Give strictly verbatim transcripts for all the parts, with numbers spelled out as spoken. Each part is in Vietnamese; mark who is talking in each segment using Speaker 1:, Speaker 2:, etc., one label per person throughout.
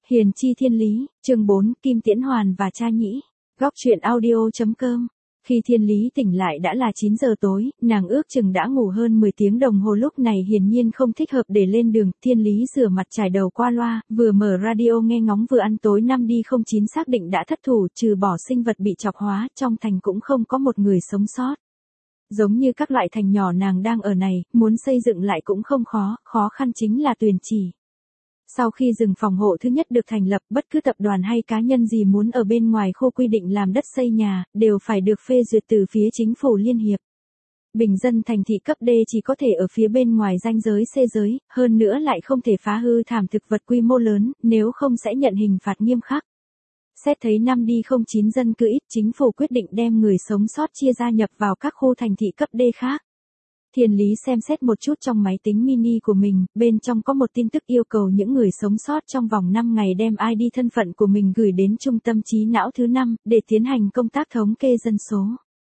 Speaker 1: Hiền chi thiên lý, chương bốn, Kim Tiễn Hoàn và cha nhĩ. Góc truyện audio.com. Khi Thiên Lý tỉnh lại đã là chín giờ tối, nàng ước chừng đã ngủ hơn mười tiếng đồng hồ, lúc này hiển nhiên không thích hợp để lên đường. Thiên Lý rửa mặt trải đầu qua loa, vừa mở radio nghe ngóng vừa ăn tối. Năm đi không chín xác định đã thất thủ, trừ bỏ sinh vật bị chọc hóa, trong thành cũng không có một người sống sót. Giống như các loại thành nhỏ nàng đang ở này, muốn xây dựng lại cũng không khó, khó khăn chính là Tuyền Chỉ. Sau khi rừng phòng hộ thứ nhất được thành lập, bất cứ tập đoàn hay cá nhân gì muốn ở bên ngoài khu quy định làm đất xây nhà, đều phải được phê duyệt từ phía chính phủ liên hiệp. Bình dân thành thị cấp D chỉ có thể ở phía bên ngoài ranh giới C giới, hơn nữa lại không thể phá hư thảm thực vật quy mô lớn, nếu không sẽ nhận hình phạt nghiêm khắc. Xét thấy năm đi không chín dân cư ít, chính phủ quyết định đem người sống sót chia gia nhập vào các khu thành thị cấp D khác. Thiên Lý xem xét một chút trong máy tính mini của mình, bên trong có một tin tức yêu cầu những người sống sót trong vòng năm ngày đem i đê thân phận của mình gửi đến trung tâm trí não thứ năm, để tiến hành công tác thống kê dân số.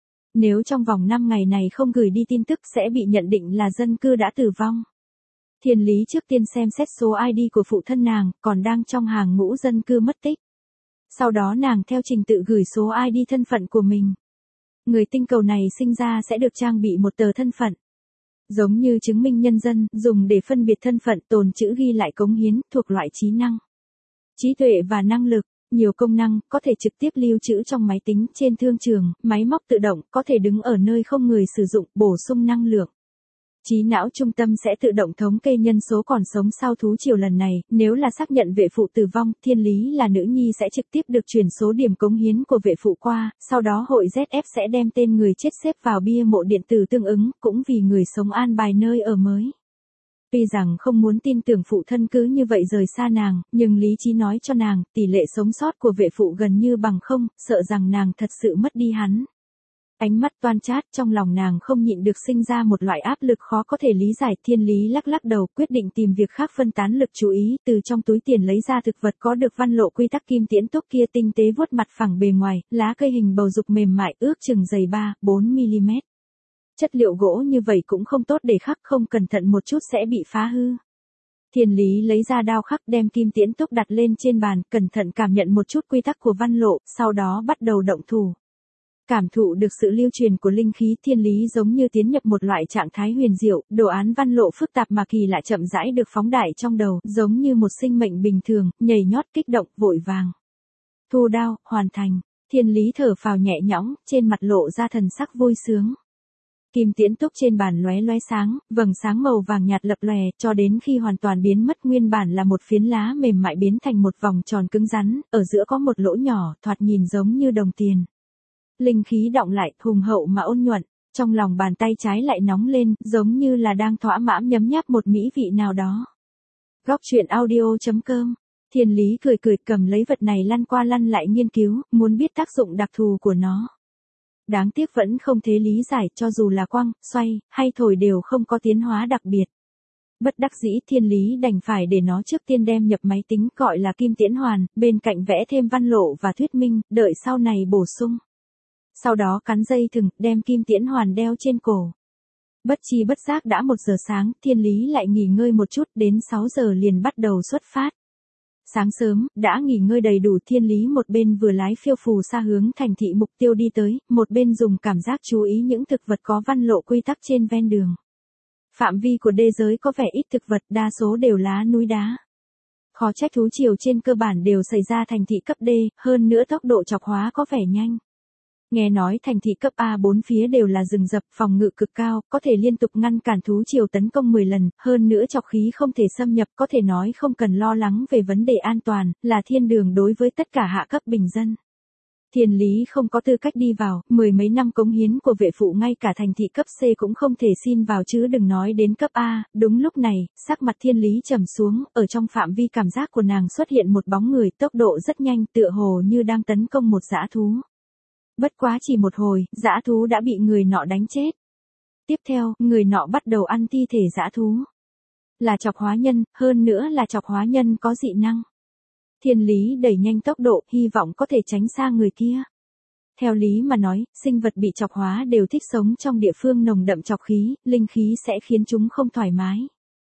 Speaker 1: Nếu trong vòng năm ngày này không gửi đi tin tức sẽ bị nhận định là dân cư đã tử vong. Thiên Lý trước tiên xem xét số i đê của phụ thân nàng, còn đang trong hàng ngũ dân cư mất tích. Sau đó nàng theo trình tự gửi số i đê thân phận của mình. Người tinh cầu này sinh ra sẽ được trang bị một tờ thân phận. Giống như chứng minh nhân dân, dùng để phân biệt thân phận, tồn chữ ghi lại cống hiến, thuộc loại trí năng, trí tuệ và năng lực, nhiều công năng, có thể trực tiếp lưu trữ trong máy tính, trên thương trường, máy móc tự động, có thể đứng ở nơi không người sử dụng, bổ sung năng lượng. Trí não trung tâm sẽ tự động thống kê nhân số còn sống sau thú triều lần này, nếu là xác nhận vệ phụ tử vong, Thiên Lý là nữ nhi sẽ trực tiếp được chuyển số điểm cống hiến của vệ phụ qua, sau đó hội Z F sẽ đem tên người chết xếp vào bia mộ điện tử tương ứng, cũng vì người sống an bài nơi ở mới. Tuy rằng không muốn tin tưởng phụ thân cứ như vậy rời xa nàng, nhưng lý trí nói cho nàng, tỷ lệ sống sót của vệ phụ gần như bằng không, sợ rằng nàng thật sự mất đi hắn. Ánh mắt toan chát, trong lòng nàng không nhịn được sinh ra một loại áp lực khó có thể lý giải. Thiên Lý lắc lắc đầu, quyết định tìm việc khác phân tán lực chú ý, từ trong túi tiền lấy ra thực vật có được văn lộ quy tắc kim tiễn túc kia, tinh tế vuốt mặt phẳng bề ngoài, lá cây hình bầu dục mềm mại, ước chừng dày ba bốn mi li mét. Chất liệu gỗ như vậy cũng không tốt để khắc, không cẩn thận một chút sẽ bị phá hư. Thiên Lý lấy ra đao khắc, đem kim tiễn túc đặt lên trên bàn, cẩn thận cảm nhận một chút quy tắc của văn lộ, sau đó bắt đầu động thủ. Cảm thụ được sự lưu truyền của linh khí, Thiên Lý giống như tiến nhập một loại trạng thái huyền diệu, đồ án văn lộ phức tạp mà kỳ lạ chậm rãi được phóng đại trong đầu, giống như một sinh mệnh bình thường, nhảy nhót kích động, vội vàng. Thu đao, hoàn thành. Thiên Lý thở phào nhẹ nhõm, trên mặt lộ ra thần sắc vui sướng. Kim tiễn túc trên bàn lóe lóe sáng, vầng sáng màu vàng nhạt lập lòe, cho đến khi hoàn toàn biến mất, nguyên bản là một phiến lá mềm mại biến thành một vòng tròn cứng rắn, ở giữa có một lỗ nhỏ, thoạt nhìn giống như đồng tiền. Linh khí đọng lại, hùng hậu mà ôn nhuận, trong lòng bàn tay trái lại nóng lên, giống như là đang thỏa mãn nhấm nháp một mỹ vị nào đó. Góc truyện audio.com. Thiên Lý cười cười cầm lấy vật này lăn qua lăn lại nghiên cứu, muốn biết tác dụng đặc thù của nó. Đáng tiếc vẫn không thể lý giải, cho dù là quăng, xoay, hay thổi đều không có tiến hóa đặc biệt. Bất đắc dĩ, Thiên Lý đành phải để nó trước tiên đem nhập máy tính, gọi là Kim Tiễn Hoàn, bên cạnh vẽ thêm văn lộ và thuyết minh, đợi sau này bổ sung. Sau đó cắn dây thừng, đem Kim Tiễn Hoàn đeo trên cổ. Bất chi bất giác đã một giờ sáng, Thiên Lý lại nghỉ ngơi một chút, đến sáu giờ liền bắt đầu xuất phát. Sáng sớm, đã nghỉ ngơi đầy đủ, Thiên Lý một bên vừa lái phiêu phù xa hướng thành thị mục tiêu đi tới, một bên dùng cảm giác chú ý những thực vật có văn lộ quy tắc trên ven đường. Phạm vi của đê giới có vẻ ít thực vật, đa số đều lá núi đá. Khó trách thú triều trên cơ bản đều xảy ra thành thị cấp D, hơn nữa tốc độ chọc hóa có vẻ nhanh. Nghe nói thành thị cấp A bốn phía đều là rừng rập, phòng ngự cực cao, có thể liên tục ngăn cản thú triều tấn công mười lần, hơn nữa chọc khí không thể xâm nhập, có thể nói không cần lo lắng về vấn đề an toàn, là thiên đường đối với tất cả hạ cấp bình dân. Thiên Lý không có tư cách đi vào, mười mấy năm cống hiến của vệ phụ ngay cả thành thị cấp C cũng không thể xin vào chứ đừng nói đến cấp A. Đúng lúc này, sắc mặt Thiên Lý trầm xuống, ở trong phạm vi cảm giác của nàng xuất hiện một bóng người, tốc độ rất nhanh, tựa hồ như đang tấn công một dã thú. Bất quá chỉ một hồi, dã thú đã bị người nọ đánh chết. Tiếp theo, người nọ bắt đầu ăn thi thể dã thú. Là chọc hóa nhân, hơn nữa là chọc hóa nhân có dị năng. Thiên Lý đẩy nhanh tốc độ, hy vọng có thể tránh xa người kia. Theo lý mà nói, sinh vật bị chọc hóa đều thích sống trong địa phương nồng đậm chọc khí, linh khí sẽ khiến chúng không thoải mái.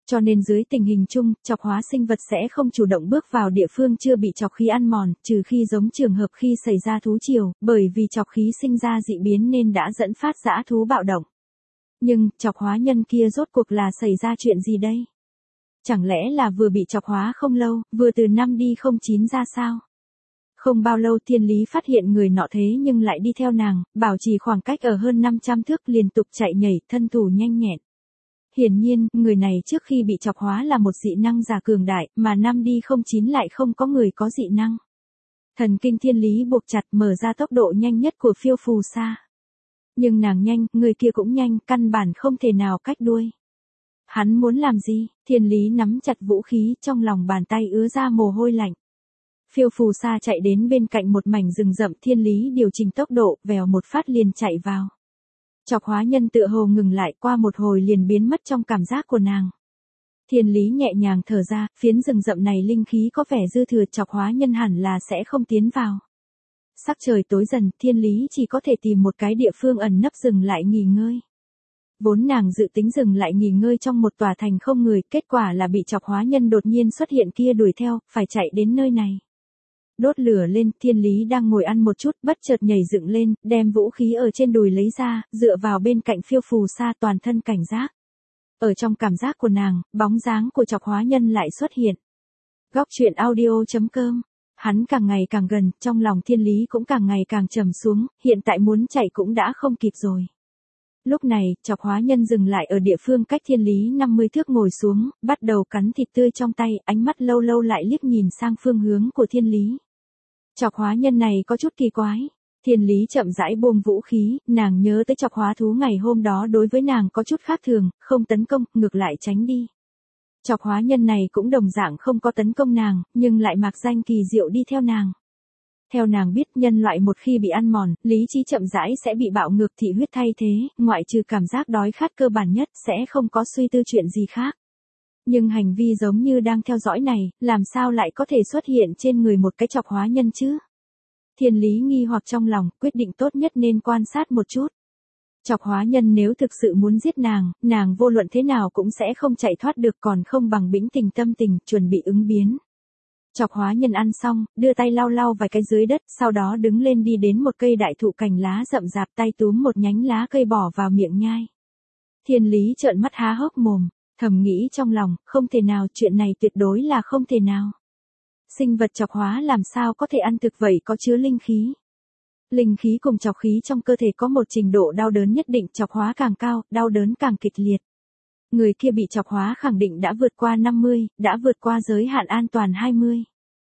Speaker 1: Cho nên dưới tình hình chung, chọc hóa sinh vật sẽ không chủ động bước vào địa phương chưa bị chọc khí ăn mòn, trừ khi giống trường hợp khi xảy ra thú triều, bởi vì chọc khí sinh ra dị biến nên đã dẫn phát dã thú bạo động. Nhưng, chọc hóa nhân kia rốt cuộc là xảy ra chuyện gì đây? Chẳng lẽ là vừa bị chọc hóa không lâu, vừa từ năm đi không chín ra sao? Không bao lâu Thiên Lý phát hiện người nọ thế nhưng lại đi theo nàng, bảo trì khoảng cách ở hơn năm trăm thước liên tục chạy nhảy, thân thủ nhanh nhẹn. Hiển nhiên, người này trước khi bị chọc hóa là một dị năng giả cường đại, mà năm đi không chín lại không có người có dị năng. Thần kinh Thiên Lý buộc chặt mở ra tốc độ nhanh nhất của phiêu phù sa. Nhưng nàng nhanh, người kia cũng nhanh, căn bản không thể nào cách đuôi. Hắn muốn làm gì? Thiên Lý nắm chặt vũ khí, trong lòng bàn tay ứa ra mồ hôi lạnh. Phiêu phù sa chạy đến bên cạnh một mảnh rừng rậm, Thiên Lý điều chỉnh tốc độ, vèo một phát liền chạy vào. Chọc hóa nhân tựa hồ ngừng lại, qua một hồi liền biến mất trong cảm giác của nàng. Thiên Lý nhẹ nhàng thở ra, phiến rừng rậm này linh khí có vẻ dư thừa, chọc hóa nhân hẳn là sẽ không tiến vào. Sắc trời tối dần, Thiên Lý chỉ có thể tìm một cái địa phương ẩn nấp dừng lại nghỉ ngơi. Vốn nàng dự tính dừng lại nghỉ ngơi trong một tòa thành không người, kết quả là bị chọc hóa nhân đột nhiên xuất hiện kia đuổi theo, phải chạy đến nơi này. Đốt lửa lên, Thiên Lý đang ngồi ăn một chút, bất chợt nhảy dựng lên, đem vũ khí ở trên đùi lấy ra, dựa vào bên cạnh phiêu phù sa, toàn thân cảnh giác. Ở trong cảm giác của nàng, bóng dáng của chọc hóa nhân lại xuất hiện. Góc truyện audio chấm com. Hắn càng ngày càng gần, trong lòng Thiên Lý cũng càng ngày càng trầm xuống, hiện tại muốn chạy cũng đã không kịp rồi. Lúc này, chọc hóa nhân dừng lại ở địa phương cách Thiên Lý năm mươi thước ngồi xuống, bắt đầu cắn thịt tươi trong tay, ánh mắt lâu lâu lại liếc nhìn sang phương hướng của Thiên Lý. Chọc hóa nhân này có chút kỳ quái. Thiên Lý chậm rãi buông vũ khí, nàng nhớ tới chọc hóa thú ngày hôm đó đối với nàng có chút khác thường, không tấn công, ngược lại tránh đi. Chọc hóa nhân này cũng đồng dạng không có tấn công nàng, nhưng lại mạc danh kỳ diệu đi theo nàng. Theo nàng biết nhân loại một khi bị ăn mòn, lý trí chậm rãi sẽ bị bạo ngược thị huyết thay thế, ngoại trừ cảm giác đói khát cơ bản nhất sẽ không có suy tư chuyện gì khác. Nhưng hành vi giống như đang theo dõi này, làm sao lại có thể xuất hiện trên người một cái chọc hóa nhân chứ? Thiên Lý nghi hoặc trong lòng, quyết định tốt nhất nên quan sát một chút. Chọc hóa nhân nếu thực sự muốn giết nàng, nàng vô luận thế nào cũng sẽ không chạy thoát được, còn không bằng bĩnh tình tâm tình, chuẩn bị ứng biến. Chọc hóa nhân ăn xong, đưa tay lau lau vài cái dưới đất, sau đó đứng lên đi đến một cây đại thụ cành lá rậm rạp, tay túm một nhánh lá cây bỏ vào miệng nhai. Thiên Lý trợn mắt há hốc mồm, thầm nghĩ trong lòng, không thể nào, chuyện này tuyệt đối là không thể nào. Sinh vật chọc hóa làm sao có thể ăn thực vậy có chứa linh khí. Linh khí cùng chọc khí trong cơ thể có một trình độ đau đớn nhất định, chọc hóa càng cao, đau đớn càng kịch liệt. Người kia bị chọc hóa khẳng định đã vượt qua năm mươi, đã vượt qua giới hạn an toàn hai mươi.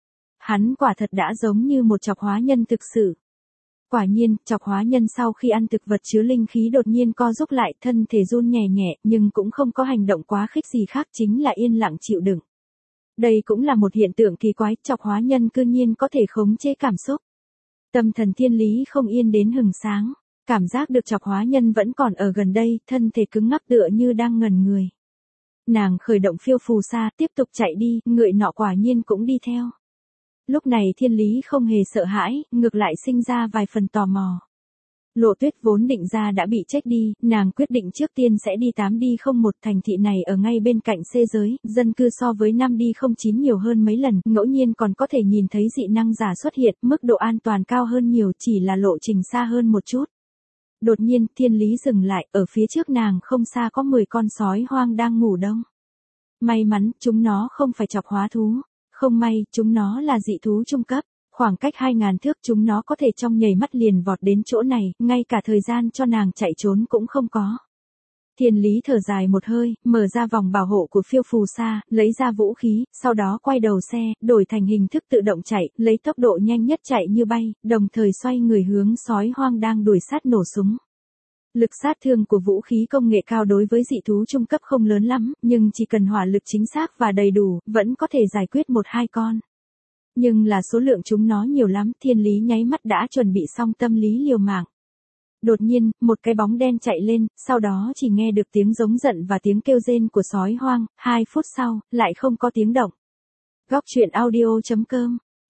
Speaker 1: Hắn quả thật đã giống như một chọc hóa nhân thực sự. Quả nhiên, chọc hóa nhân sau khi ăn thực vật chứa linh khí đột nhiên co rúm lại, thân thể run nhẹ nhẹ, nhưng cũng không có hành động quá khích gì khác, chính là yên lặng chịu đựng. Đây cũng là một hiện tượng kỳ quái, chọc hóa nhân cư nhiên có thể khống chế cảm xúc. Tâm thần Thiên Lý không yên đến hừng sáng, cảm giác được chọc hóa nhân vẫn còn ở gần đây, thân thể cứng ngắc tựa như đang ngẩn người. Nàng khởi động phiêu phù sa, tiếp tục chạy đi, người nọ quả nhiên cũng đi theo. Lúc này Thiên Lý không hề sợ hãi, ngược lại sinh ra vài phần tò mò. Lộ Tuyết vốn định ra đã bị chết đi, nàng quyết định trước tiên sẽ đi tám đi không một, thành thị này ở ngay bên cạnh xê giới, dân cư so với năm đi không chín nhiều hơn mấy lần, ngẫu nhiên còn có thể nhìn thấy dị năng giả xuất hiện, mức độ an toàn cao hơn nhiều, chỉ là lộ trình xa hơn một chút. Đột nhiên, Thiên Lý dừng lại, ở phía trước nàng không xa có mười con sói hoang đang ngủ đông. May mắn, chúng nó không phải chọc hóa thú. Không may, chúng nó là dị thú trung cấp. Khoảng cách hai ngàn thước chúng nó có thể trong nhảy mắt liền vọt đến chỗ này, ngay cả thời gian cho nàng chạy trốn cũng không có. Thiên Lý thở dài một hơi, mở ra vòng bảo hộ của phiêu phù sa, lấy ra vũ khí, sau đó quay đầu xe, đổi thành hình thức tự động chạy, lấy tốc độ nhanh nhất chạy như bay, đồng thời xoay người hướng sói hoang đang đuổi sát nổ súng. Lực sát thương của vũ khí công nghệ cao đối với dị thú trung cấp không lớn lắm, nhưng chỉ cần hỏa lực chính xác và đầy đủ, vẫn có thể giải quyết một hai con. Nhưng là số lượng chúng nó nhiều lắm, Thiên Lý nháy mắt đã chuẩn bị xong tâm lý liều mạng. Đột nhiên, một cái bóng đen chạy lên, sau đó chỉ nghe được tiếng giống giận và tiếng kêu rên của sói hoang, hai phút sau, lại không có tiếng động. Góc truyện audio chấm com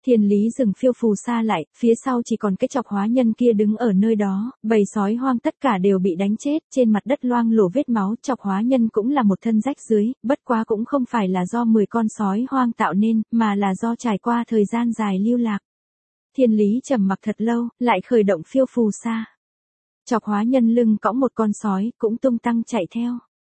Speaker 1: Thiên lý dừng phiêu phù xa lại, phía sau chỉ còn cái chọc hóa nhân kia đứng ở nơi đó, bầy sói hoang tất cả đều bị đánh chết, trên mặt đất loang lổ vết máu, chọc hóa nhân cũng là một thân rách dưới, bất quá cũng không phải là do mười con sói hoang tạo nên, mà là do trải qua thời gian dài lưu lạc. Thiên lý trầm mặc thật lâu, lại khởi động phiêu phù xa. Chọc hóa nhân lưng cõng một con sói, cũng tung tăng chạy theo.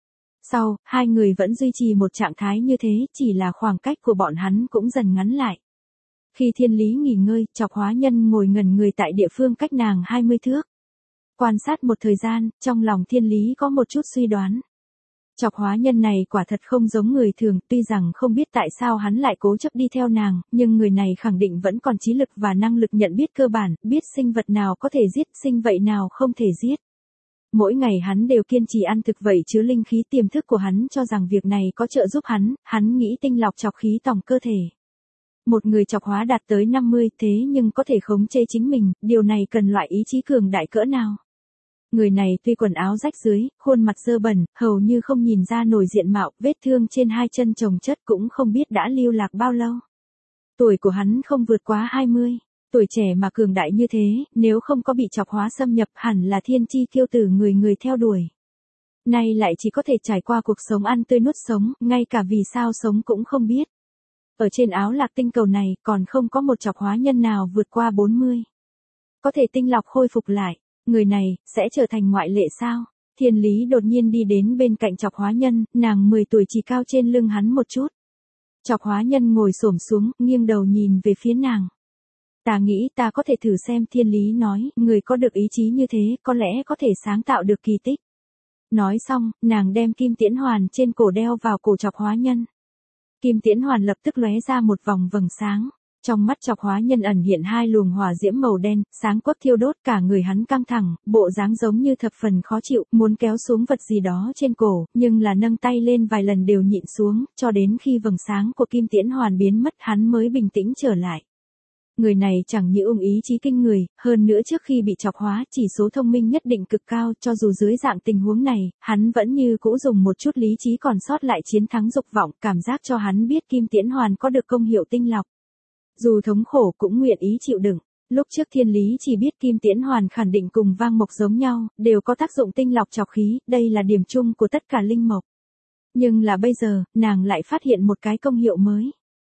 Speaker 1: Sau, hai người vẫn duy trì một trạng thái như thế, chỉ là khoảng cách của bọn hắn cũng dần ngắn lại. Khi thiên lý nghỉ ngơi, chọc hóa nhân ngồi ngẩn người tại địa phương cách nàng hai mươi thước. Quan sát một thời gian, trong lòng thiên lý có một chút suy đoán. Chọc hóa nhân này quả thật không giống người thường, tuy rằng không biết tại sao hắn lại cố chấp đi theo nàng, nhưng người này khẳng định vẫn còn trí lực và năng lực nhận biết cơ bản, biết sinh vật nào có thể giết, sinh vậy nào không thể giết. Mỗi ngày hắn đều kiên trì ăn thực vậy chứa linh khí, tiềm thức của hắn cho rằng việc này có trợ giúp hắn, hắn nghĩ tinh lọc chọc khí tòng cơ thể. Một người chọc hóa đạt tới năm mươi thế nhưng có thể khống chế chính mình, điều này cần loại ý chí cường đại cỡ nào. Người này tuy quần áo rách dưới, khuôn mặt dơ bẩn, hầu như không nhìn ra nổi diện mạo, vết thương trên hai chân chồng chất cũng không biết đã lưu lạc bao lâu. Tuổi của hắn không vượt quá hai mươi, tuổi trẻ mà cường đại như thế, nếu không có bị chọc hóa xâm nhập hẳn là thiên chi kiêu tử người người theo đuổi. Nay lại chỉ có thể trải qua cuộc sống ăn tươi nuốt sống, ngay cả vì sao sống cũng không biết. Ở trên áo lạc tinh cầu này còn không có một chọc hóa nhân nào vượt qua bốn mươi. Có thể tinh lọc khôi phục lại, người này sẽ trở thành ngoại lệ sao? Thiên lý đột nhiên đi đến bên cạnh chọc hóa nhân, nàng mười tuổi chỉ cao trên lưng hắn một chút. Chọc hóa nhân ngồi xổm xuống, nghiêng đầu nhìn về phía nàng. Ta nghĩ ta có thể thử xem, thiên lý nói, người có được ý chí như thế có lẽ có thể sáng tạo được kỳ tích. Nói xong, nàng đem kim tiễn hoàn trên cổ đeo vào cổ chọc hóa nhân. Kim tiễn hoàn lập tức lóe ra một vòng vầng sáng. Trong mắt chọc hóa nhân ẩn hiện hai luồng hỏa diễm màu đen, sáng quắc thiêu đốt, cả người hắn căng thẳng, bộ dáng giống như thập phần khó chịu, muốn kéo xuống vật gì đó trên cổ, nhưng là nâng tay lên vài lần đều nhịn xuống, cho đến khi vầng sáng của kim tiễn hoàn biến mất hắn mới bình tĩnh trở lại. Người này chẳng những ung ý chí kinh người, hơn nữa trước khi bị chọc hóa chỉ số thông minh nhất định cực cao, cho dù dưới dạng tình huống này, hắn vẫn như cũ dùng một chút lý trí còn sót lại chiến thắng dục vọng, cảm giác cho hắn biết kim tiễn hoàn có được công hiệu tinh lọc. Dù thống khổ cũng nguyện ý chịu đựng. Lúc trước thiên lý chỉ biết kim tiễn hoàn khẳng định cùng vang mộc giống nhau, đều có tác dụng tinh lọc chọc khí, đây là điểm chung của tất cả linh mộc. Nhưng là bây giờ, nàng lại phát hiện một cái công hiệu mới.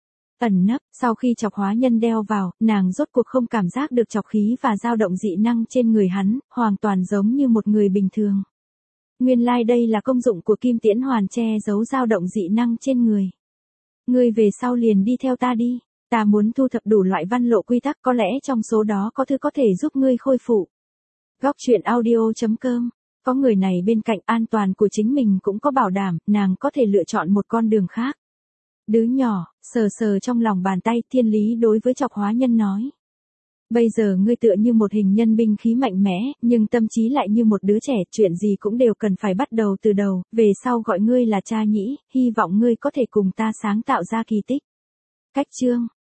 Speaker 1: Ẩn nấp, sau khi chọc hóa nhân đeo vào, nàng rốt cuộc không cảm giác được chọc khí và dao động dị năng trên người hắn, hoàn toàn giống như một người bình thường. Nguyên lai like đây là công dụng của kim tiễn hoàn che giấu dao động dị năng trên người. Ngươi về sau liền đi theo ta đi. Ta muốn thu thập đủ loại văn lộ quy tắc, có lẽ trong số đó có thứ có thể giúp ngươi khôi phục. Góc truyện audio chấm com. Có người này bên cạnh, an toàn của chính mình cũng có bảo đảm, nàng có thể lựa chọn một con đường khác. Đứa nhỏ, sờ sờ trong lòng bàn tay, thiên lý đối với chọc hóa nhân nói. Bây giờ ngươi tựa như một hình nhân binh khí mạnh mẽ, nhưng tâm trí lại như một đứa trẻ, chuyện gì cũng đều cần phải bắt đầu từ đầu, về sau gọi ngươi là cha nhĩ, hy vọng ngươi có thể cùng ta sáng tạo ra kỳ tích. Cách chương